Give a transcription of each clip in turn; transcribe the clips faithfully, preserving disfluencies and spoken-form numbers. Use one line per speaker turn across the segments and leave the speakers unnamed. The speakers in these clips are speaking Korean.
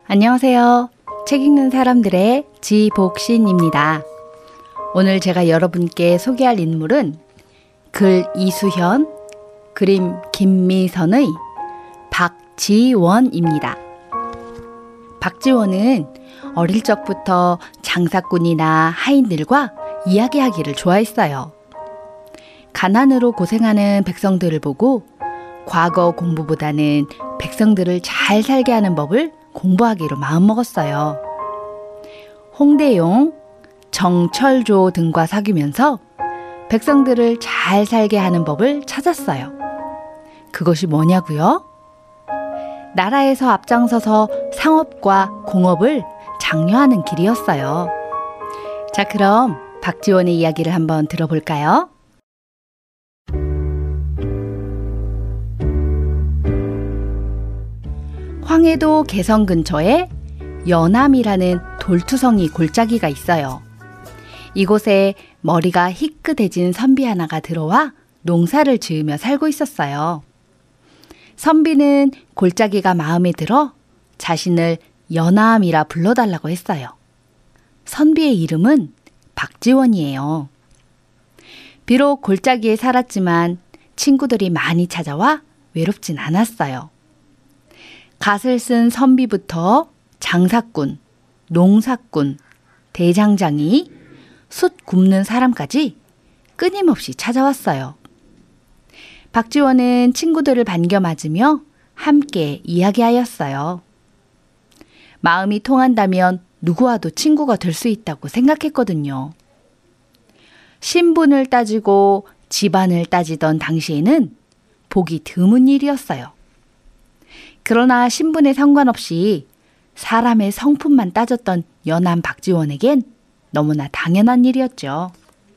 안녕하세요. 책 읽는 사람들의 지복신입니다. 오늘 제가 여러분께 소개할 인물은 글 이수현, 그림 김미선의 박지원입니다. 박지원은 어릴 적부터 장사꾼이나 하인들과 이야기하기를 좋아했어요. 가난으로 고생하는 백성들을 보고 과거 공부보다는 백성들을 잘 살게 하는 법을 공부하기로 마음먹었어요. 홍대용, 정철조 등과 사귀면서 백성들을 잘 살게 하는 법을 찾았어요. 그것이 뭐냐고요? 나라에서 앞장서서 상업과 공업을 장려하는 길이었어요. 자, 그럼 박지원의 이야기를 한번 들어볼까요? 황해도 개성 근처에 연암이라는 돌투성이 골짜기가 있어요. 이곳에 머리가 희끗해진 선비 하나가 들어와 농사를 지으며 살고 있었어요. 선비는 골짜기가 마음에 들어 자신을 연암이라 불러달라고 했어요. 선비의 이름은 박지원이에요. 비록 골짜기에 살았지만 친구들이 많이 찾아와 외롭진 않았어요. 갓을 쓴 선비부터 장사꾼, 농사꾼, 대장장이, 숯 굽는 사람까지 끊임없이 찾아왔어요. 박지원은 친구들을 반겨 맞으며 함께 이야기하였어요. 마음이 통한다면 누구와도 친구가 될 수 있다고 생각했거든요. 신분을 따지고 집안을 따지던 당시에는 보기 드문 일이었어요. 그러나 신분에 상관없이 사람의 성품만 따졌던 연암 박지원에겐 너무나 당연한 일이었죠.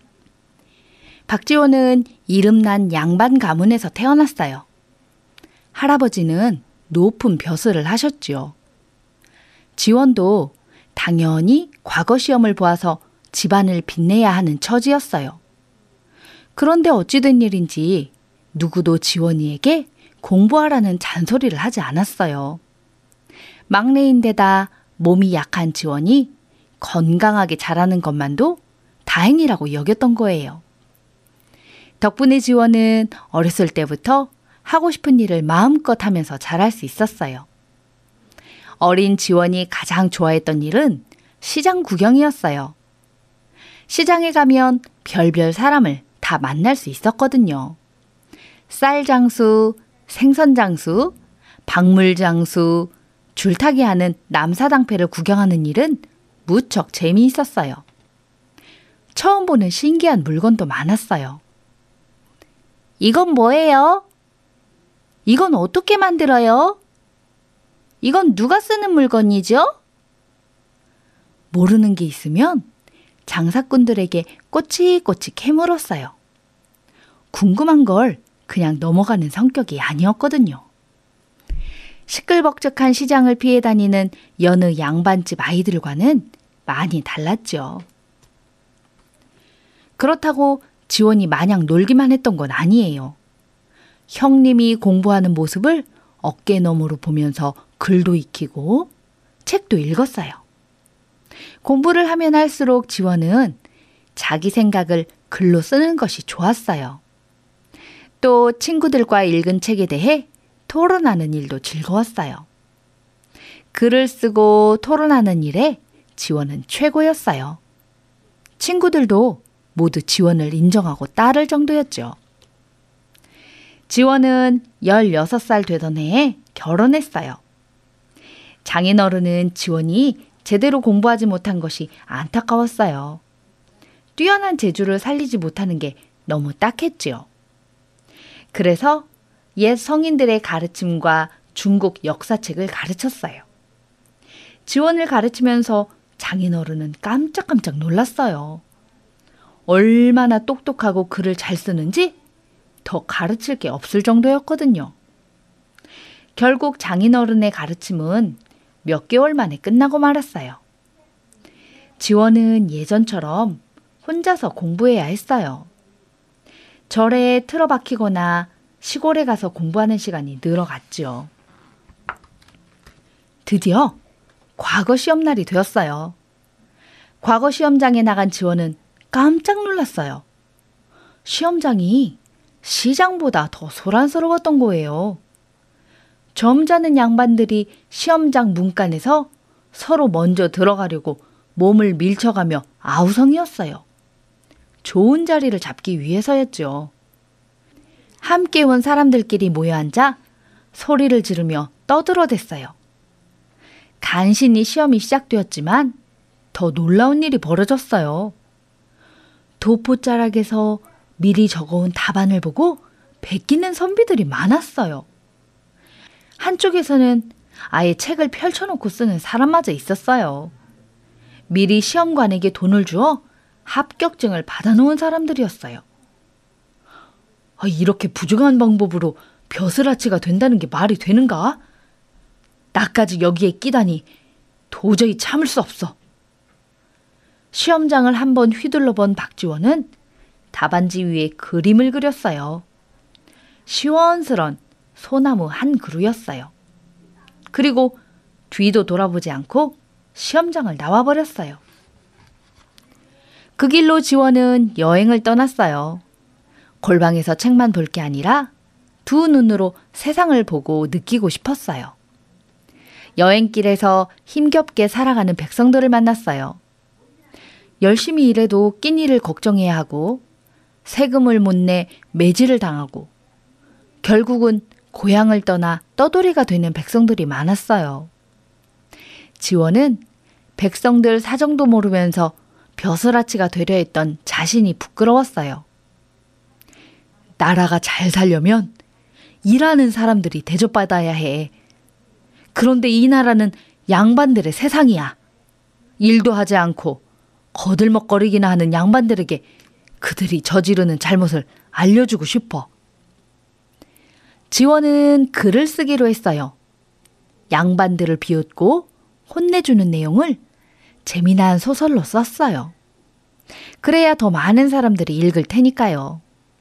박지원은 이름난 양반 가문에서 태어났어요. 할아버지는 높은 벼슬을 하셨지요. 지원도 당연히 과거 시험을 보아서 집안을 빛내야 하는 처지였어요. 그런데 어찌 된 일인지 누구도 지원이에게 공부하라는 잔소리를 하지 않았어요. 막내인데다 몸이 약한 지원이 건강하게 자라는 것만도 다행이라고 여겼던 거예요. 덕분에 지원은 어렸을 때부터 하고 싶은 일을 마음껏 하면서 잘할 수 있었어요. 어린 지원이 가장 좋아했던 일은 시장 구경이었어요. 시장에 가면 별별 사람을 다 만날 수 있었거든요. 쌀 장수, 생선 장수, 박물 장수, 줄타기 하는 남사당패를 구경하는 일은 무척 재미있었어요. 처음 보는 신기한 물건도 많았어요. 이건 뭐예요? 이건 어떻게 만들어요? 이건 누가 쓰는 물건이죠? 모르는 게 있으면 장사꾼들에게 꼬치꼬치 캐물었어요. 궁금한 걸 그냥 넘어가는 성격이 아니었거든요. 시끌벅적한 시장을 피해 다니는 여느 양반집 아이들과는 많이 달랐죠. 그렇다고 지원이 마냥 놀기만 했던 건 아니에요. 형님이 공부하는 모습을 어깨너머로 보면서 글도 익히고 책도 읽었어요. 공부를 하면 할수록 지원은 자기 생각을 글로 쓰는 것이 좋았어요. 또 친구들과 읽은 책에 대해 토론하는 일도 즐거웠어요. 글을 쓰고 토론하는 일에 지원은 최고였어요. 친구들도 모두 지원을 인정하고 따를 정도였죠. 지원은 열여섯 살 되던 해에 결혼했어요. 장인어른은 지원이 제대로 공부하지 못한 것이 안타까웠어요. 뛰어난 재주를 살리지 못하는 게 너무 딱했지요. 그래서 옛 성인들의 가르침과 중국 역사책을 가르쳤어요. 지원을 가르치면서 장인어른은 깜짝깜짝 놀랐어요. 얼마나 똑똑하고 글을 잘 쓰는지 더 가르칠 게 없을 정도였거든요. 결국 장인어른의 가르침은 몇 개월 만에 끝나고 말았어요. 지원은 예전처럼 혼자서 공부해야 했어요. 절에 틀어박히거나 시골에 가서 공부하는 시간이 늘어갔죠. 드디어 과거 시험날이 되었어요. 과거 시험장에 나간 지원은 깜짝 놀랐어요. 시험장이 시장보다 더 소란스러웠던 거예요. 점잖은 양반들이 시험장 문간에서 서로 먼저 들어가려고 몸을 밀쳐가며 아우성이었어요. 좋은 자리를 잡기 위해서였죠. 함께 온 사람들끼리 모여 앉아 소리를 지르며 떠들어댔어요. 간신히 시험이 시작되었지만 더 놀라운 일이 벌어졌어요. 도포자락에서 미리 적어온 답안을 보고 베끼는 선비들이 많았어요. 한쪽에서는 아예 책을 펼쳐놓고 쓰는 사람마저 있었어요. 미리 시험관에게 돈을 주어 합격증을 받아놓은 사람들이었어요. 아, 이렇게 부정한 방법으로 벼슬아치가 된다는 게 말이 되는가? 나까지 여기에 끼다니 도저히 참을 수 없어. 시험장을 한번 휘둘러 본 박지원은 답안지 위에 그림을 그렸어요. 시원스런 소나무 한 그루였어요. 그리고 뒤도 돌아보지 않고 시험장을 나와버렸어요. 그 길로 지원은 여행을 떠났어요. 골방에서 책만 볼 게 아니라 두 눈으로 세상을 보고 느끼고 싶었어요. 여행길에서 힘겹게 살아가는 백성들을 만났어요. 열심히 일해도 끼니를 걱정해야 하고 세금을 못 내 매질을 당하고 결국은 고향을 떠나 떠돌이가 되는 백성들이 많았어요. 지원은 백성들 사정도 모르면서 벼슬아치가 되려 했던 자신이 부끄러웠어요. 나라가 잘 살려면 일하는 사람들이 대접받아야 해. 그런데 이 나라는 양반들의 세상이야. 일도 하지 않고 거들먹거리기나 하는 양반들에게 그들이 저지르는 잘못을 알려주고 싶어. 지원은 글을 쓰기로 했어요. 양반들을 비웃고 혼내주는 내용을 재미난 소설로 썼어요. 그래야 더 많은 사람들이 읽을 테니까요.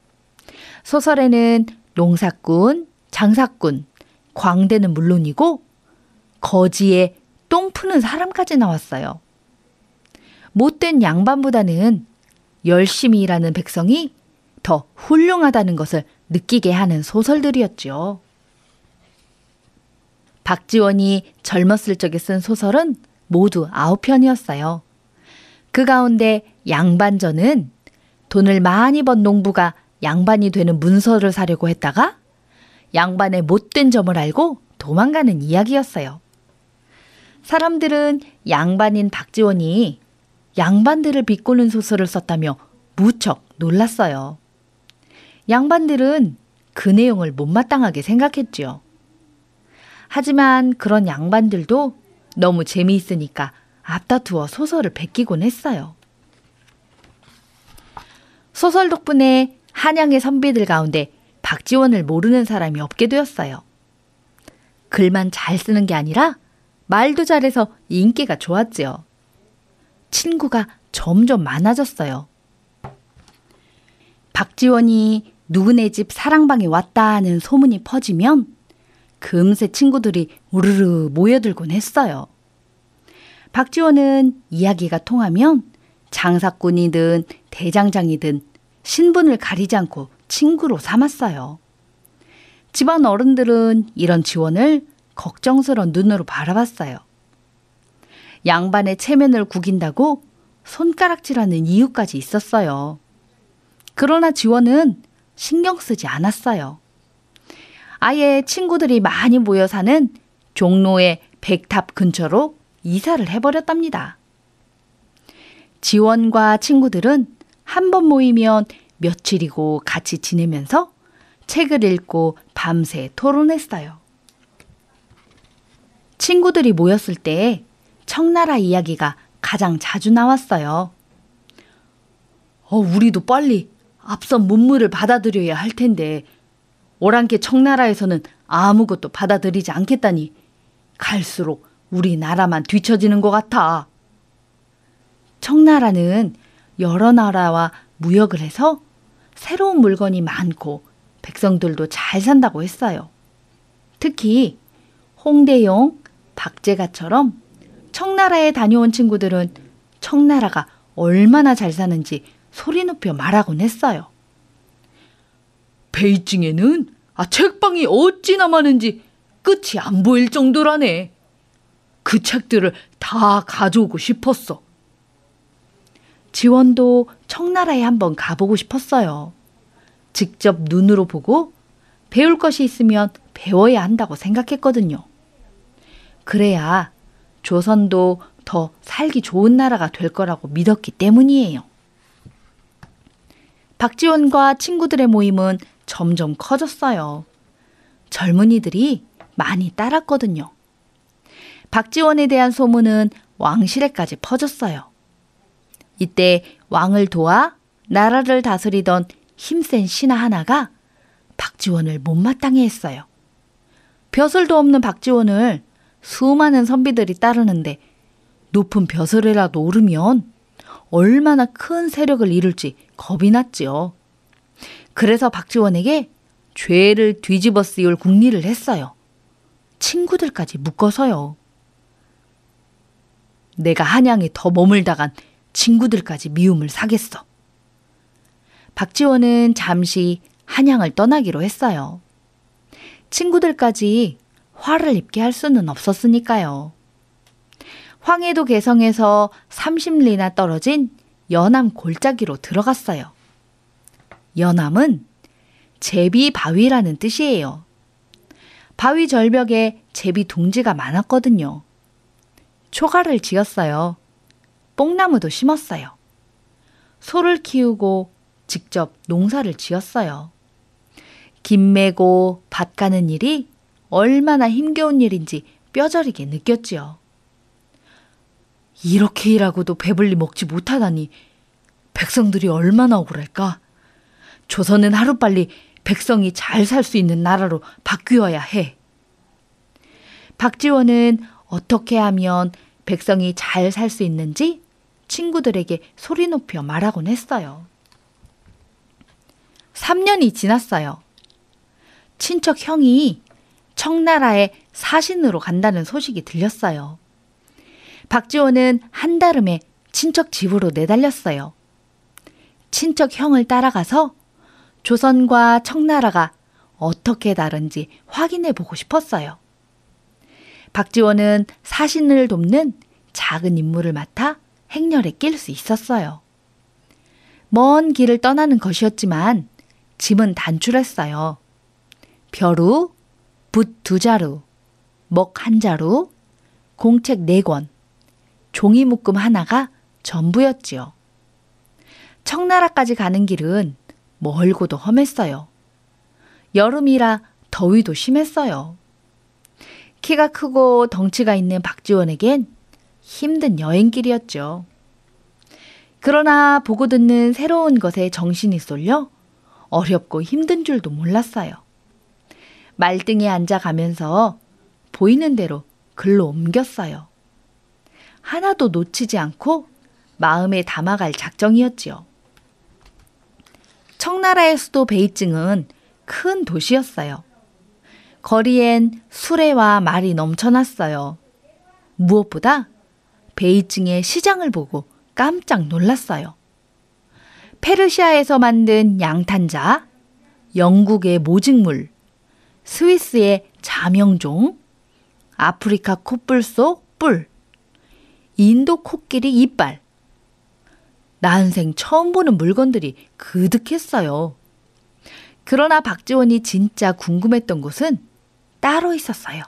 소설에는 농사꾼, 장사꾼, 광대는 물론이고 거지에 똥 푸는 사람까지 나왔어요. 못된 양반보다는 열심히 일하는 백성이 더 훌륭하다는 것을 느끼게 하는 소설들이었죠. 박지원이 젊었을 적에 쓴 소설은 모두 아홉 편이었어요. 그 가운데 양반전은 돈을 많이 번 농부가 양반이 되는 문서를 사려고 했다가 양반의 못된 점을 알고 도망가는 이야기였어요. 사람들은 양반인 박지원이 양반들을 비꼬는 소설을 썼다며 무척 놀랐어요. 양반들은 그 내용을 못마땅하게 생각했지요. 하지만 그런 양반들도 너무 재미있으니까 앞다투어 소설을 베끼곤 했어요. 소설 덕분에 한양의 선비들 가운데 박지원을 모르는 사람이 없게 되었어요. 글만 잘 쓰는 게 아니라 말도 잘해서 인기가 좋았지요. 친구가 점점 많아졌어요. 박지원이 누구네 집 사랑방에 왔다는 소문이 퍼지면 금세 친구들이 우르르 모여들곤 했어요. 박지원은 이야기가 통하면 장사꾼이든 대장장이든 신분을 가리지 않고 친구로 삼았어요. 집안 어른들은 이런 지원을 걱정스러운 눈으로 바라봤어요. 양반의 체면을 구긴다고 손가락질하는 이유까지 있었어요. 그러나 지원은 신경 쓰지 않았어요. 아예 친구들이 많이 모여 사는 종로의 백탑 근처로 이사를 해버렸답니다. 지원과 친구들은 한 번 모이면 며칠이고 같이 지내면서 책을 읽고 밤새 토론했어요. 친구들이 모였을 때 청나라 이야기가 가장 자주 나왔어요. 어, 우리도 빨리 앞선 문물을 받아들여야 할 텐데 오랑캐 청나라에서는 아무것도 받아들이지 않겠다니 갈수록 우리나라만 뒤처지는 것 같아. 청나라는 여러 나라와 무역을 해서 새로운 물건이 많고 백성들도 잘 산다고 했어요. 특히 홍대용, 박제가처럼 청나라에 다녀온 친구들은 청나라가 얼마나 잘 사는지 소리 높여 말하곤 했어요. 베이징에는 아, 책방이 어찌나 많은지 끝이 안 보일 정도라네. 그 책들을 다 가져오고 싶었어. 지원도 청나라에 한번 가보고 싶었어요. 직접 눈으로 보고 배울 것이 있으면 배워야 한다고 생각했거든요. 그래야 조선도 더 살기 좋은 나라가 될 거라고 믿었기 때문이에요. 박지원과 친구들의 모임은 점점 커졌어요. 젊은이들이 많이 따랐거든요. 박지원에 대한 소문은 왕실에까지 퍼졌어요. 이때 왕을 도와 나라를 다스리던 힘센 신하 하나가 박지원을 못마땅해 했어요. 벼슬도 없는 박지원을 수많은 선비들이 따르는데 높은 벼슬이라도 오르면 얼마나 큰 세력을 이룰지 겁이 났지요. 그래서 박지원에게 죄를 뒤집어 씌울 궁리를 했어요. 친구들까지 묶어서요. 내가 한양에 더 머물다간 친구들까지 미움을 사겠어. 박지원은 잠시 한양을 떠나기로 했어요. 친구들까지 화를 입게 할 수는 없었으니까요. 황해도 개성에서 삼십 리나 떨어진 연암 골짜기로 들어갔어요. 연암은 제비 바위라는 뜻이에요. 바위 절벽에 제비 둥지가 많았거든요. 초가를 지었어요. 뽕나무도 심었어요. 소를 키우고 직접 농사를 지었어요. 김 메고 밭 가는 일이 얼마나 힘겨운 일인지 뼈저리게 느꼈지요. 이렇게 일하고도 배불리 먹지 못하다니 백성들이 얼마나 억울할까? 조선은 하루빨리 백성이 잘 살 수 있는 나라로 바뀌어야 해. 박지원은 어떻게 하면 백성이 잘 살 수 있는지 친구들에게 소리 높여 말하곤 했어요. 삼 년이 지났어요. 친척 형이 청나라에 사신으로 간다는 소식이 들렸어요. 박지원은 한달음에 친척 집으로 내달렸어요. 친척 형을 따라가서 조선과 청나라가 어떻게 다른지 확인해 보고 싶었어요. 박지원은 사신을 돕는 작은 임무를 맡아 행렬에 낄 수 있었어요. 먼 길을 떠나는 것이었지만 짐은 단출했어요. 벼루, 붓 두 자루, 먹 한 자루, 공책 네 권, 종이 묶음 하나가 전부였지요. 청나라까지 가는 길은 멀고도 험했어요. 여름이라 더위도 심했어요. 키가 크고 덩치가 있는 박지원에겐 힘든 여행길이었죠. 그러나 보고 듣는 새로운 것에 정신이 쏠려 어렵고 힘든 줄도 몰랐어요. 말등에 앉아가면서 보이는 대로 글로 옮겼어요. 하나도 놓치지 않고 마음에 담아갈 작정이었지요. 청나라의 수도 베이징은 큰 도시였어요. 거리엔 수레와 말이 넘쳐났어요. 무엇보다 베이징의 시장을 보고 깜짝 놀랐어요. 페르시아에서 만든 양탄자, 영국의 모직물, 스위스의 자명종, 아프리카 콧불 속 뿔, 인도 코끼리 이빨. 난생 처음 보는 물건들이 그득했어요. 그러나 박지원이 진짜 궁금했던 곳은 따로 있었어요.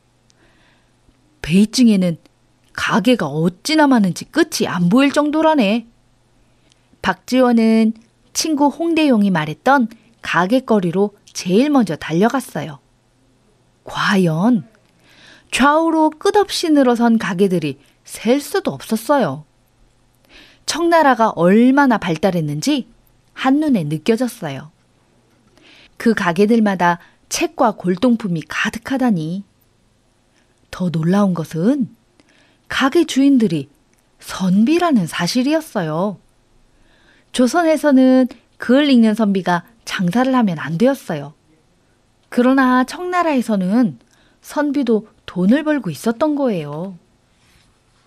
베이징에는 가게가 어찌나 많은지 끝이 안 보일 정도라네. 박지원은 친구 홍대용이 말했던 가게거리로 제일 먼저 달려갔어요. 과연 좌우로 끝없이 늘어선 가게들이 셀 수도 없었어요. 청나라가 얼마나 발달했는지 한눈에 느껴졌어요. 그 가게들마다 책과 골동품이 가득하다니. 더 놀라운 것은 가게 주인들이 선비라는 사실이었어요. 조선에서는 글 읽는 선비가 장사를 하면 안 되었어요. 그러나 청나라에서는 선비도 돈을 벌고 있었던 거예요.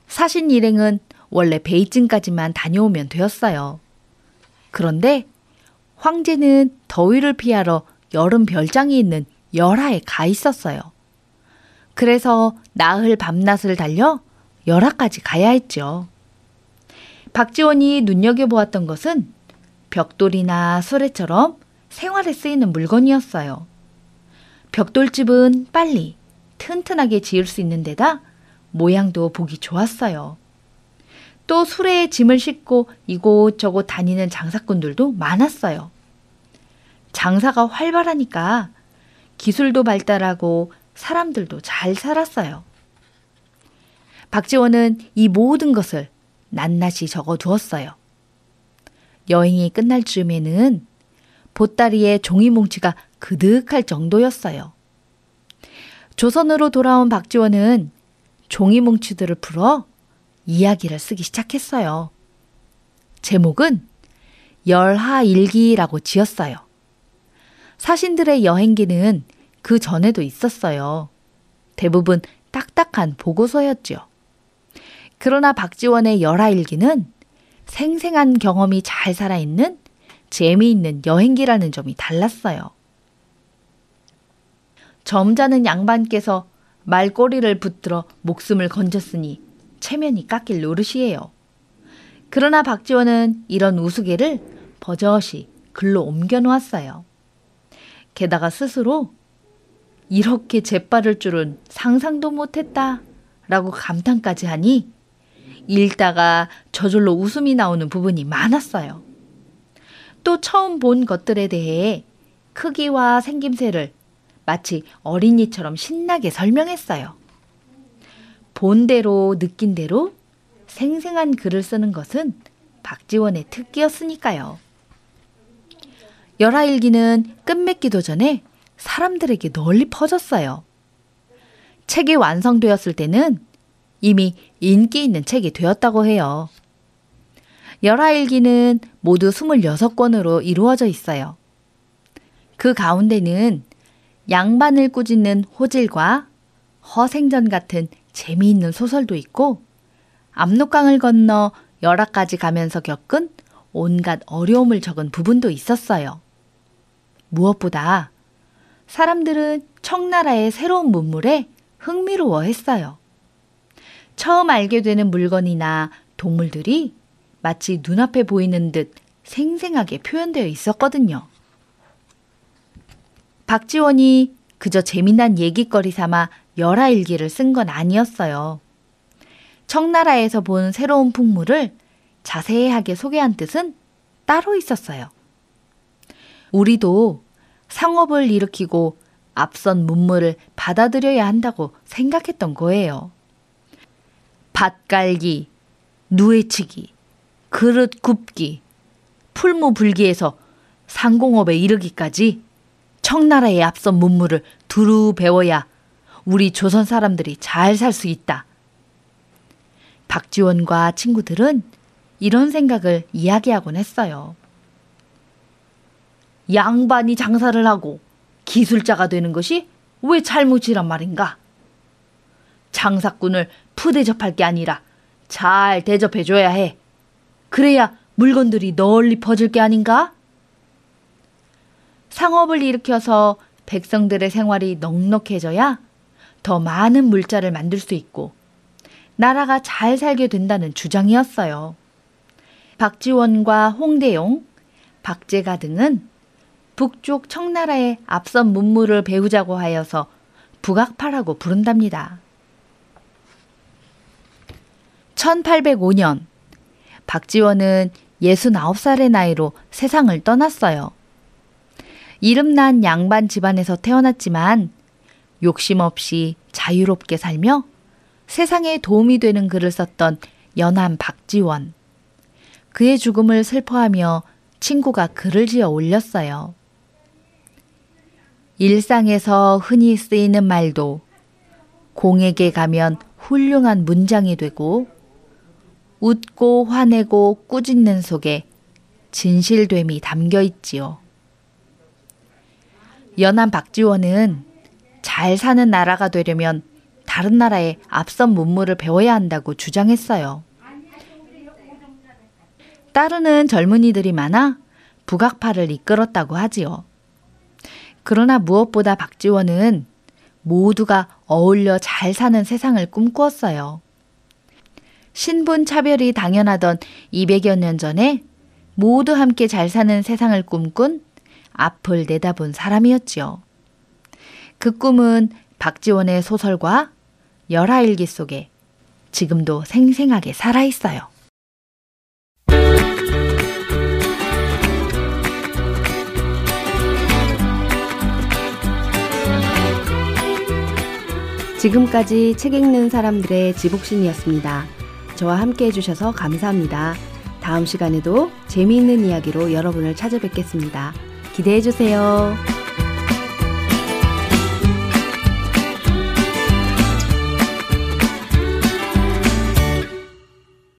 사신 일행은 원래 베이징까지만 다녀오면 되었어요. 그런데 황제는 더위를 피하러 여름 별장이 있는 열하에 가 있었어요. 그래서 나흘 밤낮을 달려 열하까지 가야 했죠. 박지원이 눈여겨보았던 것은 벽돌이나 수레처럼 생활에 쓰이는 물건이었어요. 벽돌집은 빨리 튼튼하게 지을 수 있는 데다 모양도 보기 좋았어요. 또 수레에 짐을 싣고 이곳저곳 다니는 장사꾼들도 많았어요. 장사가 활발하니까 기술도 발달하고 사람들도 잘 살았어요. 박지원은 이 모든 것을 낱낱이 적어두었어요. 여행이 끝날 즈음에는 보따리에 종이뭉치가 그득할 정도였어요. 조선으로 돌아온 박지원은 종이뭉치들을 풀어 이야기를 쓰기 시작했어요. 제목은 열하일기라고 지었어요. 사신들의 여행기는 그 전에도 있었어요. 대부분 딱딱한 보고서였죠. 그러나 박지원의 열하일기는 생생한 경험이 잘 살아있는 재미있는 여행기라는 점이 달랐어요. 점잖은 양반께서 말꼬리를 붙들어 목숨을 건졌으니 체면이 깎일 노릇이에요. 그러나 박지원은 이런 우스개를 버젓이 글로 옮겨 놓았어요. 게다가 스스로 이렇게 재빠를 줄은 상상도 못했다 라고 감탄까지 하니 읽다가 저절로 웃음이 나오는 부분이 많았어요. 또 처음 본 것들에 대해 크기와 생김새를 마치 어린이처럼 신나게 설명했어요. 본 대로 느낀 대로 생생한 글을 쓰는 것은 박지원의 특기였으니까요. 열하일기는 끝맺기도 전에 사람들에게 널리 퍼졌어요. 책이 완성되었을 때는 이미 인기 있는 책이 되었다고 해요. 열하일기는 모두 스물여섯 권으로 이루어져 있어요. 그 가운데는 양반을 꾸짖는 호질과 허생전 같은 재미있는 소설도 있고 압록강을 건너 열하까지 가면서 겪은 온갖 어려움을 적은 부분도 있었어요. 무엇보다 사람들은 청나라의 새로운 문물에 흥미로워했어요. 처음 알게 되는 물건이나 동물들이 마치 눈앞에 보이는 듯 생생하게 표현되어 있었거든요. 박지원이 그저 재미난 얘기거리 삼아 열하일기를 쓴 건 아니었어요. 청나라에서 본 새로운 풍물을 자세하게 소개한 뜻은 따로 있었어요. 우리도 상업을 일으키고 앞선 문물을 받아들여야 한다고 생각했던 거예요. 밭 갈기, 누에치기, 그릇 굽기, 풀무불기에서 상공업에 이르기까지 청나라의 앞선 문물을 두루 배워야 우리 조선 사람들이 잘 살 수 있다. 박지원과 친구들은 이런 생각을 이야기하곤 했어요. 양반이 장사를 하고 기술자가 되는 것이 왜 잘못이란 말인가? 장사꾼을 푸대접할 게 아니라 잘 대접해줘야 해. 그래야 물건들이 널리 퍼질 게 아닌가? 상업을 일으켜서 백성들의 생활이 넉넉해져야 더 많은 물자를 만들 수 있고 나라가 잘 살게 된다는 주장이었어요. 박지원과 홍대용, 박제가 등은 북쪽 청나라의 앞선 문물을 배우자고 하여서 북악파라고 부른답니다. 천팔백오 년 박지원은 예순아홉 살의 나이로 세상을 떠났어요. 이름난 양반 집안에서 태어났지만 욕심 없이 자유롭게 살며 세상에 도움이 되는 글을 썼던 연암 박지원. 그의 죽음을 슬퍼하며 친구가 글을 지어 올렸어요. 일상에서 흔히 쓰이는 말도 공에게 가면 훌륭한 문장이 되고 웃고 화내고 꾸짖는 속에 진실됨이 담겨 있지요. 연암 박지원은 잘 사는 나라가 되려면 다른 나라의 앞선 문물을 배워야 한다고 주장했어요. 따르는 젊은이들이 많아 북악파를 이끌었다고 하지요. 그러나 무엇보다 박지원은 모두가 어울려 잘 사는 세상을 꿈꾸었어요. 신분 차별이 당연하던 이백여 년 전에 모두 함께 잘 사는 세상을 꿈꾼 앞을 내다본 사람이었지요. 그 꿈은 박지원의 소설과 열하일기 속에 지금도 생생하게 살아있어요.
지금까지 책 읽는 사람들의 지복신이었습니다. 저와 함께 해주셔서 감사합니다. 다음 시간에도 재미있는 이야기로 여러분을 찾아뵙겠습니다. 기대해주세요.